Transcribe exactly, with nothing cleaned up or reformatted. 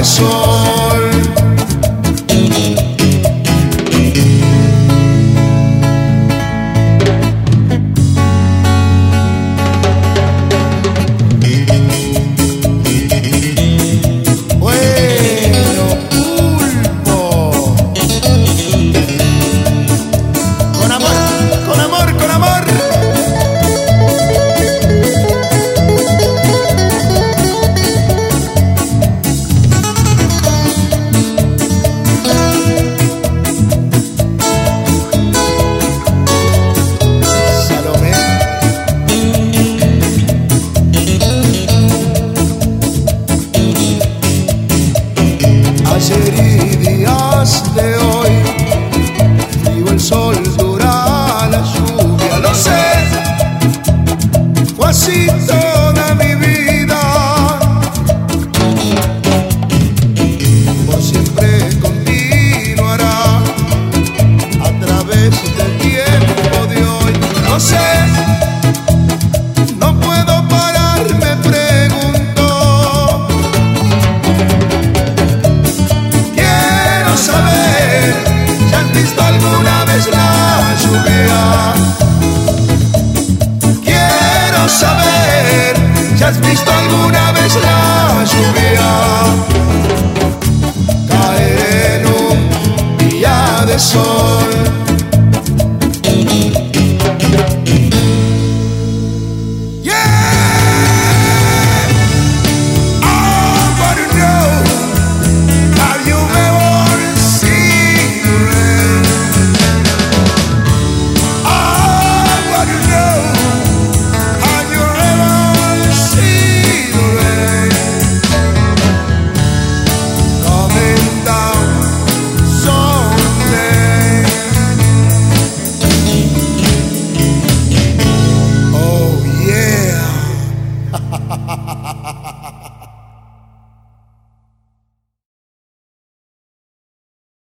de sol. Ayer y días de hoy, frío el sol, dura la lluvia, lo sé, fue así toda mi vida. Por siempre continuará a través del tiempo de hoy, lo sé, no puedo parar, me pregunto. Saber, ¿ya has visto alguna vez la lluvia? Quiero saber, ¿ya has visto alguna vez la lluvia? Caer en un día de sol.